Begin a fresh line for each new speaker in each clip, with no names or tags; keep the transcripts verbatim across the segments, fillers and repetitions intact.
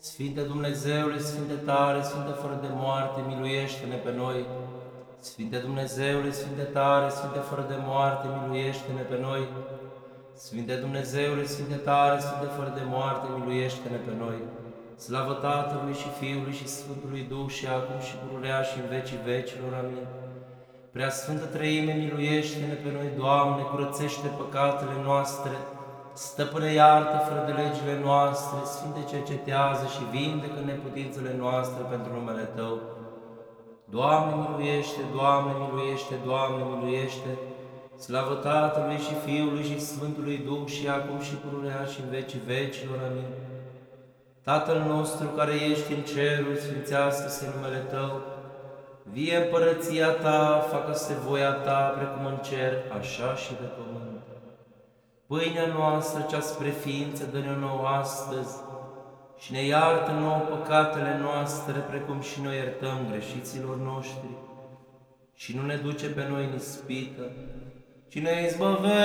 Sfinte Dumnezeule, Sfinte tare, Sfinte fără de moarte, miluiește-ne pe noi. Sfinte Dumnezeule, Sfinte tare, Sfinte fără de moarte, miluiește-ne pe noi. Sfinte Dumnezeule, Sfinte tare, Sfinte fără de moarte, miluiește-ne pe noi. Slavă Tatălui și Fiului și Sfântului Duh și acum și pururea și în vecii vecilor. Amin. Prea Sfântă Treime, miluiește-ne pe noi, Doamne, curățește păcatele noastre, Stăpâne, iartă fără de legile noastre, Sfinte, cercetează și vindecă neputințele noastre pentru numele Tău. Doamne, miluiește, Doamne, miluiește, Doamne, miluiește, slavă Tatălui și Fiului și Sfântului Duh și acum și pururea și în vecii vecilor. Amin. Tatăl nostru care ești în ceruri, sfințească-se numele Tău, vie împărăția Ta, facă-se voia Ta, precum în cer, așa și pe pământ. Pâinea noastră cea spre ființă dă-ne nouă astăzi și ne iartă nouă păcatele noastre, precum și noi iertăm greșiților noștri. Și nu ne duce pe noi în ispită, ci ne izbăvește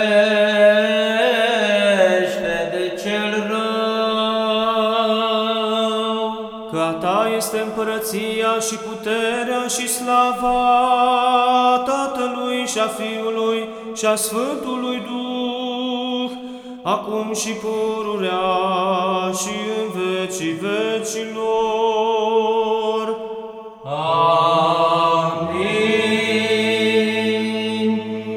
de cel rău.
Că a Ta este împărăția și puterea și slava Tatălui și a Fiului și a Sfântului Duh, acum și pururea